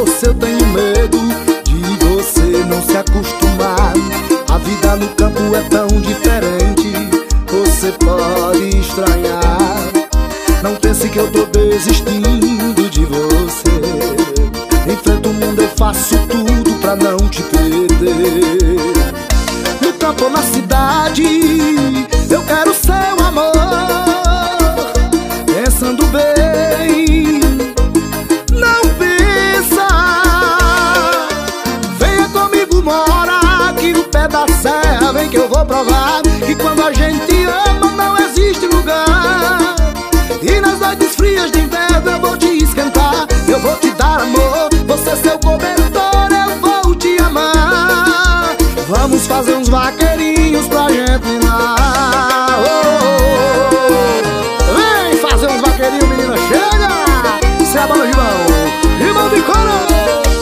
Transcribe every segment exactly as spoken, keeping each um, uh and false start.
moça, eu tenho medo de você não se acostumar. A vida no campo é tão diferente, você pode estranhar. Não pense que eu tô desistindo de você. Enfrento o mundo, eu faço tudo pra não te perder. No campo ou na cidade, eu quero seu amor. Pensando bem, não pensa. Venha comigo morar aqui no pé da serra. Vem que eu vou provar que quando a gente ama não existe lugar. E nas noites frias de inverno eu vou te esquentar. Eu vou te dar amor, você seu cobertor, eu vou te amar. Vamos fazer uns vaqueirinhos pra gente lá. Oh, oh, oh. Vem fazer uns vaqueirinhos, menina, chega! Isso é a banda Gibão, Gibão de Coro.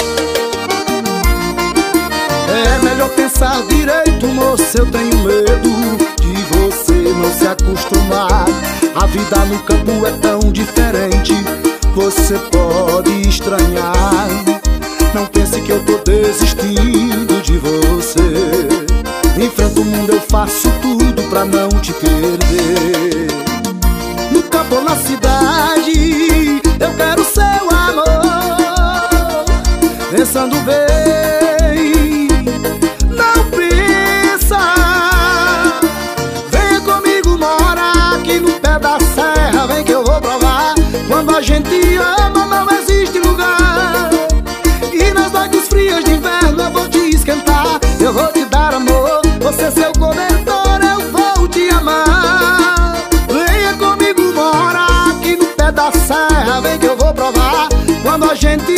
É melhor pensar direito, moça, eu tenho medo de você não se acostumar. A vida no campo é tão diferente, você pode estranhar. Não pense que eu tô desistindo de você. Enfrento o mundo, eu faço tudo pra não te perder. No campo ou na cidade, eu quero seu amor. Pensando bem, não pensa. Venha comigo morar aqui no pé da serra. Vem que eu vou provar, quando a gente ama não existe lugar. E nas noites frias de inverno eu vou te esquentar. Eu vou te dar amor, você seu cobertor, eu vou te amar. Venha comigo morar aqui no pé da serra. Vem que eu vou provar, quando a gente